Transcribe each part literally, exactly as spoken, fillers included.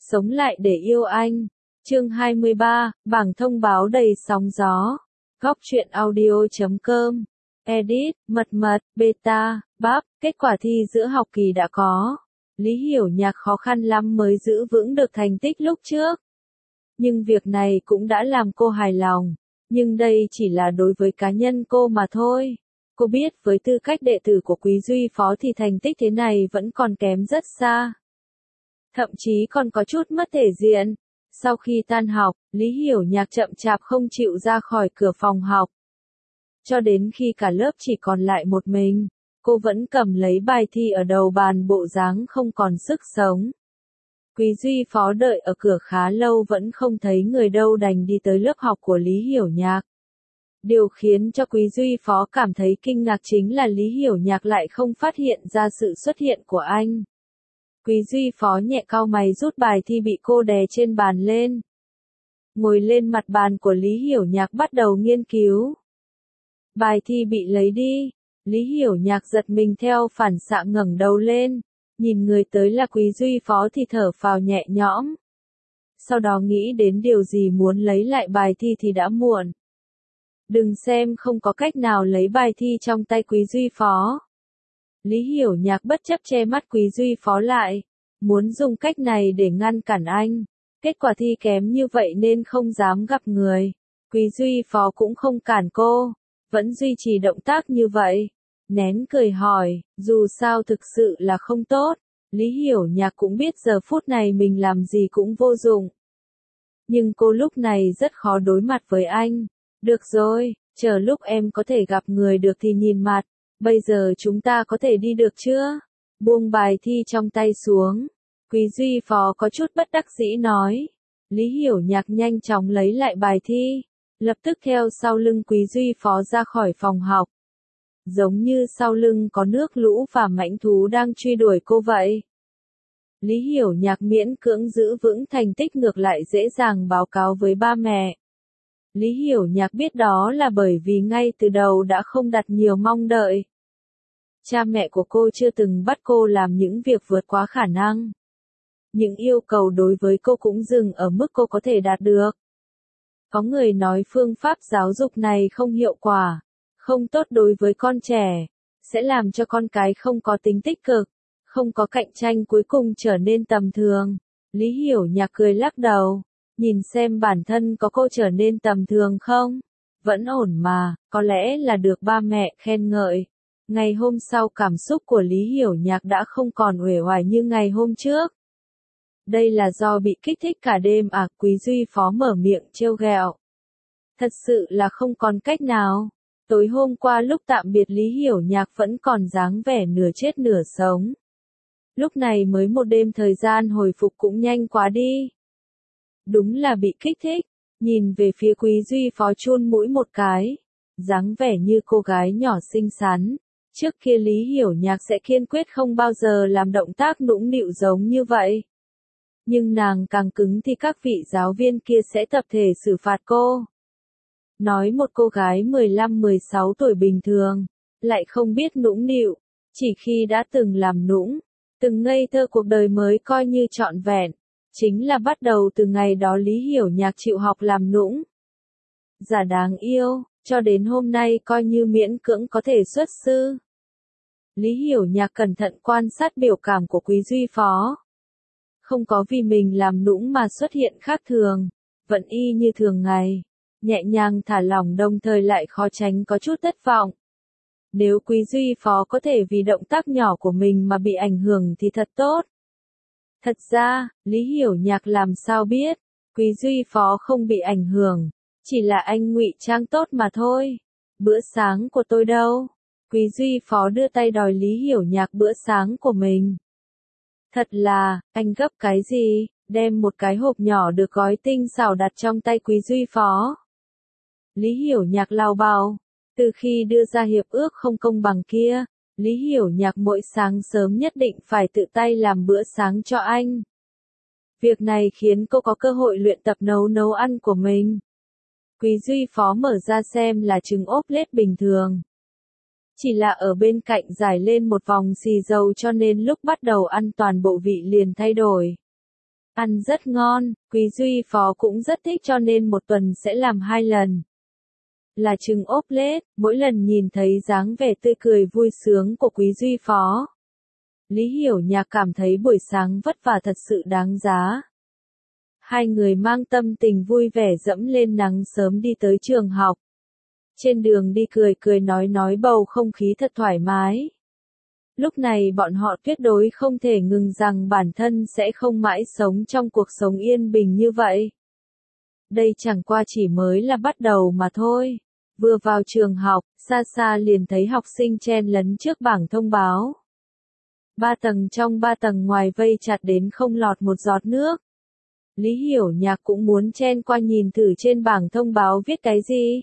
Sống lại để yêu anh. Chương hai mươi ba, bảng thông báo đầy sóng gió. Góc truyện audio chấm com. Edit, mật mật, beta, bắp, kết quả thi giữa học kỳ đã có. Lý Hiểu Nhạc khó khăn lắm mới giữ vững được thành tích lúc trước. Nhưng việc này cũng đã làm cô hài lòng. Nhưng đây chỉ là đối với cá nhân cô mà thôi. Cô biết với tư cách đệ tử của Quý Duy Phó thì thành tích thế này vẫn còn kém rất xa. Thậm chí còn có chút mất thể diện. Sau khi tan học, Lý Hiểu Nhạc chậm chạp không chịu ra khỏi cửa phòng học. Cho đến khi cả lớp chỉ còn lại một mình, cô vẫn cầm lấy bài thi ở đầu bàn bộ dáng không còn sức sống. Quý Duy Phó đợi ở cửa khá lâu vẫn không thấy người đâu đành đi tới lớp học của Lý Hiểu Nhạc. Điều khiến cho Quý Duy Phó cảm thấy kinh ngạc chính là Lý Hiểu Nhạc lại không phát hiện ra sự xuất hiện của anh. Quý Duy Phó nhẹ cau mày rút bài thi bị cô đè trên bàn lên. Ngồi lên mặt bàn của Lý Hiểu Nhạc bắt đầu nghiên cứu. Bài thi bị lấy đi. Lý Hiểu Nhạc giật mình theo phản xạ ngẩng đầu lên. Nhìn người tới là Quý Duy Phó thì thở phào nhẹ nhõm. Sau đó nghĩ đến điều gì muốn lấy lại bài thi thì đã muộn. Đừng xem không có cách nào lấy bài thi trong tay Quý Duy Phó. Lý Hiểu Nhạc bất chấp che mắt Quý Duy Phó lại, muốn dùng cách này để ngăn cản anh. Kết quả thi kém như vậy nên không dám gặp người. Quý Duy Phó cũng không cản cô, vẫn duy trì động tác như vậy. Nén cười hỏi, dù sao thực sự là không tốt. Lý Hiểu Nhạc cũng biết giờ phút này mình làm gì cũng vô dụng. Nhưng cô lúc này rất khó đối mặt với anh. Được rồi, chờ lúc em có thể gặp người được thì nhìn mặt. Bây giờ chúng ta có thể đi được chưa? Buông bài thi trong tay xuống. Quý Duy Phó có chút bất đắc dĩ nói. Lý Hiểu Nhạc nhanh chóng lấy lại bài thi. Lập tức theo sau lưng Quý Duy Phó ra khỏi phòng học. Giống như sau lưng có nước lũ và mãnh thú đang truy đuổi cô vậy. Lý Hiểu Nhạc miễn cưỡng giữ vững thành tích ngược lại dễ dàng báo cáo với ba mẹ. Lý Hiểu Nhạc biết đó là bởi vì ngay từ đầu đã không đặt nhiều mong đợi. Cha mẹ của cô chưa từng bắt cô làm những việc vượt quá khả năng. Những yêu cầu đối với cô cũng dừng ở mức cô có thể đạt được. Có người nói phương pháp giáo dục này không hiệu quả, không tốt đối với con trẻ, sẽ làm cho con cái không có tính tích cực, không có cạnh tranh cuối cùng trở nên tầm thường. Lý Hiểu Nhạc cười lắc đầu, nhìn xem bản thân có cô trở nên tầm thường không? Vẫn ổn mà, có lẽ là được ba mẹ khen ngợi. Ngày hôm sau cảm xúc của Lý Hiểu Nhạc đã không còn uể oải như ngày hôm trước. Đây là do bị kích thích cả đêm à? Quý Duy Phó mở miệng trêu ghẹo. Thật sự là không còn cách nào. Tối hôm qua lúc tạm biệt Lý Hiểu Nhạc vẫn còn dáng vẻ nửa chết nửa sống. Lúc này mới một đêm thời gian hồi phục cũng nhanh quá đi. Đúng là bị kích thích. Nhìn về phía Quý Duy Phó chun mũi một cái. Dáng vẻ như cô gái nhỏ xinh xắn. Trước kia Lý Hiểu Nhạc sẽ kiên quyết không bao giờ làm động tác nũng nịu giống như vậy. Nhưng nàng càng cứng thì các vị giáo viên kia sẽ tập thể xử phạt cô. Nói một cô gái mười lăm mười sáu tuổi bình thường, lại không biết nũng nịu, chỉ khi đã từng làm nũng, từng ngây thơ cuộc đời mới coi như trọn vẹn, chính là bắt đầu từ ngày đó Lý Hiểu Nhạc chịu học làm nũng. Giả đáng yêu, cho đến hôm nay coi như miễn cưỡng có thể xuất sư. Lý Hiểu Nhạc cẩn thận quan sát biểu cảm của Quý Duy Phó. Không có vì mình làm nũng mà xuất hiện khác thường, vẫn y như thường ngày. Nhẹ nhàng thả lỏng đồng thời lại khó tránh có chút thất vọng. Nếu Quý Duy Phó có thể vì động tác nhỏ của mình mà bị ảnh hưởng thì thật tốt. Thật ra, Lý Hiểu Nhạc làm sao biết, Quý Duy Phó không bị ảnh hưởng, chỉ là anh ngụy trang tốt mà thôi. Bữa sáng của tôi đâu? Quý Duy Phó đưa tay đòi Lý Hiểu Nhạc bữa sáng của mình. Thật là, anh gấp cái gì? Đem một cái hộp nhỏ được gói tinh xảo đặt trong tay Quý Duy Phó. Lý Hiểu Nhạc lao bào. Từ khi đưa ra hiệp ước không công bằng kia, Lý Hiểu Nhạc mỗi sáng sớm nhất định phải tự tay làm bữa sáng cho anh. Việc này khiến cô có cơ hội luyện tập nấu nấu ăn của mình. Quý Duy Phó mở ra xem là trứng ốp lết bình thường. Chỉ là ở bên cạnh rải lên một vòng xì dầu cho nên lúc bắt đầu ăn toàn bộ vị liền thay đổi. Ăn rất ngon, Quý Duy Phó cũng rất thích cho nên một tuần sẽ làm hai lần. Là trứng ốp lết, mỗi lần nhìn thấy dáng vẻ tươi cười vui sướng của Quý Duy Phó. Lý Hiểu Nhạc cảm thấy buổi sáng vất vả thật sự đáng giá. Hai người mang tâm tình vui vẻ dẫm lên nắng sớm đi tới trường học. Trên đường đi cười cười nói nói bầu không khí thật thoải mái. Lúc này bọn họ tuyệt đối không thể ngừng rằng bản thân sẽ không mãi sống trong cuộc sống yên bình như vậy. Đây chẳng qua chỉ mới là bắt đầu mà thôi. Vừa vào trường học, xa xa liền thấy học sinh chen lấn trước bảng thông báo. Ba tầng trong ba tầng ngoài vây chặt đến không lọt một giọt nước. Lý Hiểu Nhạc cũng muốn chen qua nhìn thử trên bảng thông báo viết cái gì.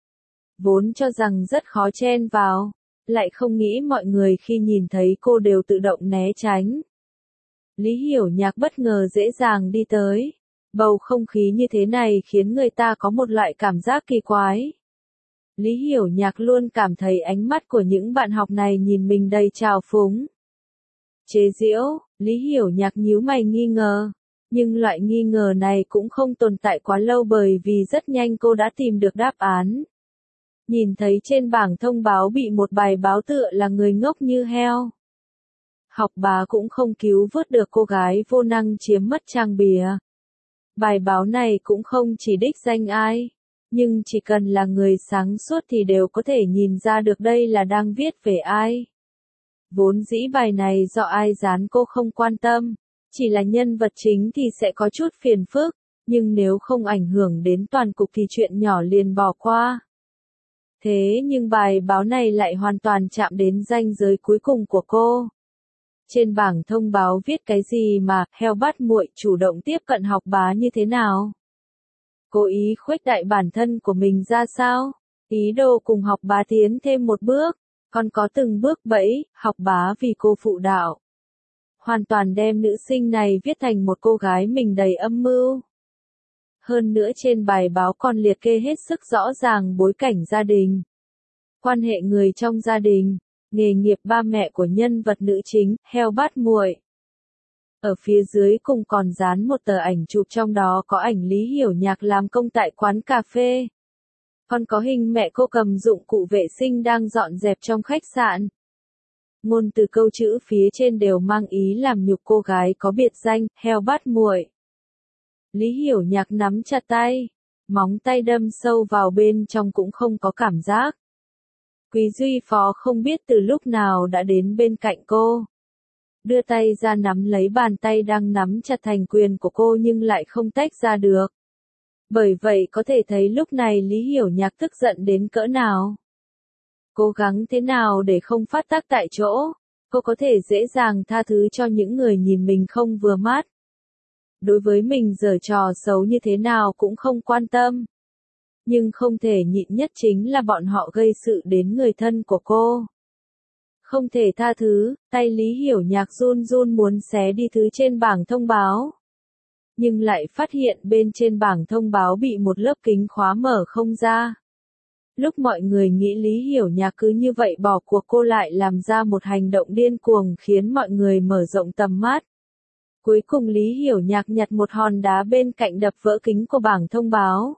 Vốn cho rằng rất khó chen vào, lại không nghĩ mọi người khi nhìn thấy cô đều tự động né tránh. Lý Hiểu Nhạc bất ngờ dễ dàng đi tới. Bầu không khí như thế này khiến người ta có một loại cảm giác kỳ quái. Lý Hiểu Nhạc luôn cảm thấy ánh mắt của những bạn học này nhìn mình đầy trào phúng. Chế giễu, Lý Hiểu Nhạc nhíu mày nghi ngờ. Nhưng loại nghi ngờ này cũng không tồn tại quá lâu bởi vì rất nhanh cô đã tìm được đáp án. Nhìn thấy trên bảng thông báo bị một bài báo tựa là người ngốc như heo. Học bá cũng không cứu vớt được cô gái vô năng chiếm mất trang bìa. Bài báo này cũng không chỉ đích danh ai, nhưng chỉ cần là người sáng suốt thì đều có thể nhìn ra được đây là đang viết về ai. Vốn dĩ bài này do ai dán cô không quan tâm, chỉ là nhân vật chính thì sẽ có chút phiền phức, nhưng nếu không ảnh hưởng đến toàn cục thì chuyện nhỏ liền bỏ qua. Thế nhưng bài báo này lại hoàn toàn chạm đến ranh giới cuối cùng của cô. Trên bảng thông báo viết cái gì mà, heo bắt muội chủ động tiếp cận học bá như thế nào? Cố ý khuếch đại bản thân của mình ra sao? Ý đồ cùng học bá tiến thêm một bước, còn có từng bước bẫy, học bá vì cô phụ đạo. Hoàn toàn đem nữ sinh này viết thành một cô gái mình đầy âm mưu. Hơn nữa trên bài báo còn liệt kê hết sức rõ ràng bối cảnh gia đình. Quan hệ người trong gia đình, nghề nghiệp ba mẹ của nhân vật nữ chính, heo bắt muội. Ở phía dưới cùng còn dán một tờ ảnh chụp trong đó có ảnh Lý Hiểu Nhạc làm công tại quán cà phê. Còn có hình mẹ cô cầm dụng cụ vệ sinh đang dọn dẹp trong khách sạn. Ngôn từ câu chữ phía trên đều mang ý làm nhục cô gái có biệt danh, heo bắt muội. Lý Hiểu Nhạc nắm chặt tay, móng tay đâm sâu vào bên trong cũng không có cảm giác. Quý Duy Phó không biết từ lúc nào đã đến bên cạnh cô. Đưa tay ra nắm lấy bàn tay đang nắm chặt thành quyền của cô nhưng lại không tách ra được. Bởi vậy có thể thấy lúc này Lý Hiểu Nhạc tức giận đến cỡ nào. Cố gắng thế nào để không phát tác tại chỗ, cô có thể dễ dàng tha thứ cho những người nhìn mình không vừa mắt. Đối với mình giở trò xấu như thế nào cũng không quan tâm. Nhưng không thể nhịn nhất chính là bọn họ gây sự đến người thân của cô. Không thể tha thứ, tay Lý Hiểu Nhạc run run muốn xé đi thứ trên bảng thông báo. Nhưng lại phát hiện bên trên bảng thông báo bị một lớp kính khóa mở không ra. Lúc mọi người nghĩ Lý Hiểu Nhạc cứ như vậy bỏ cuộc cô lại làm ra một hành động điên cuồng khiến mọi người mở rộng tầm mắt. Cuối cùng Lý Hiểu Nhạc nhặt một hòn đá bên cạnh đập vỡ kính của bảng thông báo.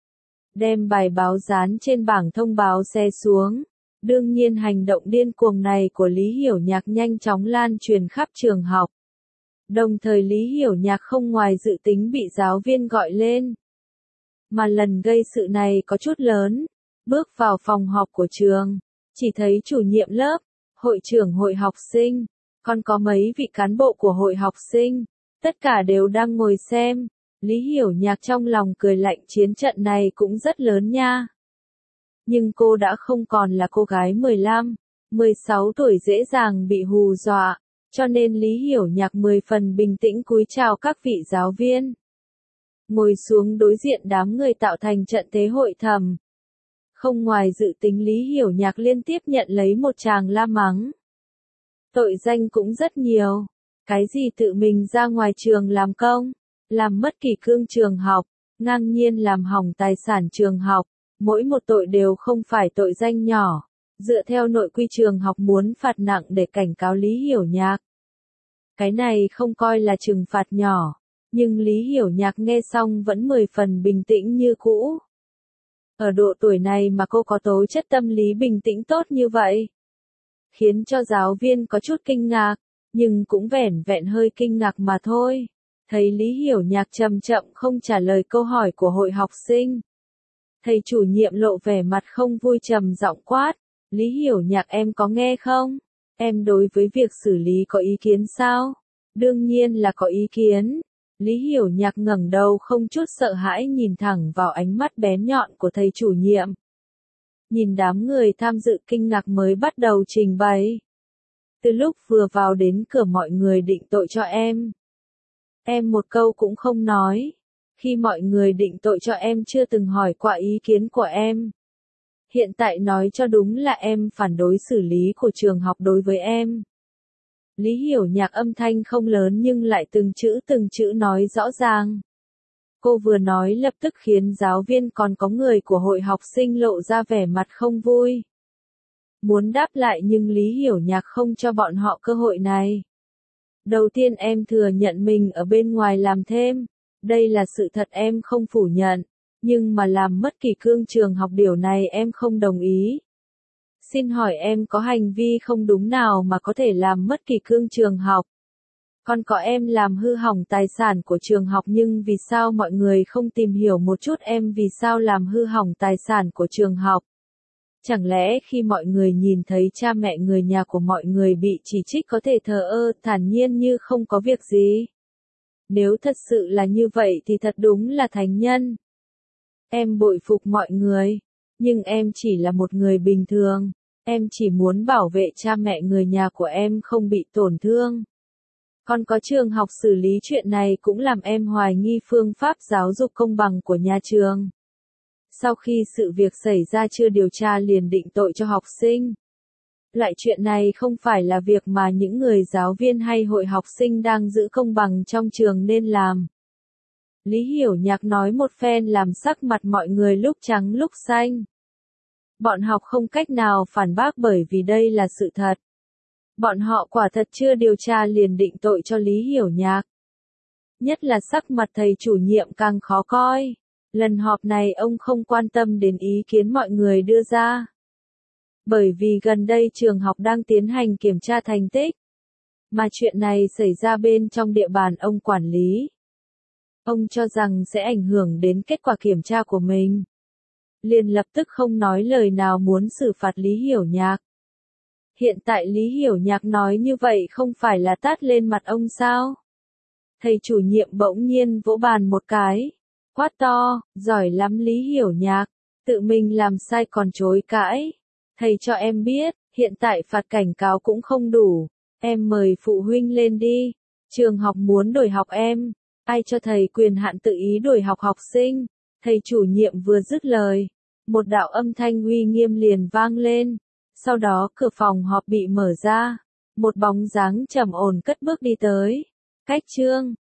Đem bài báo dán trên bảng thông báo xé xuống. Đương nhiên hành động điên cuồng này của Lý Hiểu Nhạc nhanh chóng lan truyền khắp trường học. Đồng thời Lý Hiểu Nhạc không ngoài dự tính bị giáo viên gọi lên. Mà lần gây sự này có chút lớn. Bước vào phòng họp của trường, chỉ thấy chủ nhiệm lớp, hội trưởng hội học sinh, còn có mấy vị cán bộ của hội học sinh, tất cả đều đang ngồi xem. Lý Hiểu Nhạc trong lòng cười lạnh chiến trận này cũng rất lớn nha. Nhưng cô đã không còn là cô gái mười lăm, mười sáu tuổi dễ dàng bị hù dọa, cho nên Lý Hiểu Nhạc mười phần bình tĩnh cúi chào các vị giáo viên. Ngồi xuống đối diện đám người tạo thành trận thế hội thầm. Không ngoài dự tính Lý Hiểu Nhạc liên tiếp nhận lấy một tràng la mắng. Tội danh cũng rất nhiều. Cái gì tự mình ra ngoài trường làm công, làm mất kỷ cương trường học, ngang nhiên làm hỏng tài sản trường học, mỗi một tội đều không phải tội danh nhỏ. Dựa theo nội quy trường học muốn phạt nặng để cảnh cáo Lý Hiểu Nhạc. Cái này không coi là trừng phạt nhỏ. Nhưng Lý Hiểu Nhạc nghe xong vẫn mười phần bình tĩnh như cũ. Ở độ tuổi này mà cô có tố chất tâm lý bình tĩnh tốt như vậy, khiến cho giáo viên có chút kinh ngạc, nhưng cũng vẻn vẹn hơi kinh ngạc mà thôi. Thấy Lý Hiểu Nhạc chậm chậm không trả lời câu hỏi của hội học sinh, thầy chủ nhiệm lộ vẻ mặt không vui trầm giọng quát, Lý Hiểu Nhạc em có nghe không? Em đối với việc xử lý có ý kiến sao? Đương nhiên là có ý kiến. Lý Hiểu Nhạc ngẩng đầu không chút sợ hãi nhìn thẳng vào ánh mắt bén nhọn của thầy chủ nhiệm. Nhìn đám người tham dự kinh ngạc mới bắt đầu trình bày. Từ lúc vừa vào đến cửa mọi người định tội cho em. Em một câu cũng không nói. Khi mọi người định tội cho em chưa từng hỏi qua ý kiến của em. Hiện tại nói cho đúng là em phản đối xử lý của trường học đối với em. Lý Hiểu Nhạc âm thanh không lớn nhưng lại từng chữ từng chữ nói rõ ràng. Cô vừa nói lập tức khiến giáo viên còn có người của hội học sinh lộ ra vẻ mặt không vui. Muốn đáp lại nhưng Lý Hiểu Nhạc không cho bọn họ cơ hội này. Đầu tiên em thừa nhận mình ở bên ngoài làm thêm. Đây là sự thật em không phủ nhận. Nhưng mà làm mất kỷ cương trường học điều này em không đồng ý. Xin hỏi em có hành vi không đúng nào mà có thể làm mất kỷ cương trường học? Còn có em làm hư hỏng tài sản của trường học nhưng vì sao mọi người không tìm hiểu một chút em vì sao làm hư hỏng tài sản của trường học? Chẳng lẽ khi mọi người nhìn thấy cha mẹ người nhà của mọi người bị chỉ trích có thể thờ ơ, thản nhiên như không có việc gì? Nếu thật sự là như vậy thì thật đúng là thánh nhân. Em bội phục mọi người, nhưng em chỉ là một người bình thường, em chỉ muốn bảo vệ cha mẹ người nhà của em không bị tổn thương. Còn có trường học xử lý chuyện này cũng làm em hoài nghi phương pháp giáo dục công bằng của nhà trường. Sau khi sự việc xảy ra chưa điều tra liền định tội cho học sinh. Loại chuyện này không phải là việc mà những người giáo viên hay hội học sinh đang giữ công bằng trong trường nên làm. Lý Hiểu Nhạc nói một phen làm sắc mặt mọi người lúc trắng lúc xanh. Bọn học không cách nào phản bác bởi vì đây là sự thật. Bọn họ quả thật chưa điều tra liền định tội cho Lý Hiểu Nhạc. Nhất là sắc mặt thầy chủ nhiệm càng khó coi. Lần họp này ông không quan tâm đến ý kiến mọi người đưa ra. Bởi vì gần đây trường học đang tiến hành kiểm tra thành tích. Mà chuyện này xảy ra bên trong địa bàn ông quản lý. Ông cho rằng sẽ ảnh hưởng đến kết quả kiểm tra của mình. Liền lập tức không nói lời nào muốn xử phạt Lý Hiểu Nhạc. Hiện tại Lý Hiểu Nhạc nói như vậy không phải là tát lên mặt ông sao? Thầy chủ nhiệm bỗng nhiên vỗ bàn một cái. Quát to, giỏi lắm Lý Hiểu Nhạc, tự mình làm sai còn chối cãi. Thầy cho em biết, hiện tại phạt cảnh cáo cũng không đủ. Em mời phụ huynh lên đi. Trường học muốn đổi học em. Ai cho thầy quyền hạn tự ý đổi học học sinh? Thầy chủ nhiệm vừa dứt lời. Một đạo âm thanh uy nghiêm liền vang lên. Sau đó cửa phòng họp bị mở ra. Một bóng dáng trầm ổn cất bước đi tới. Cách chương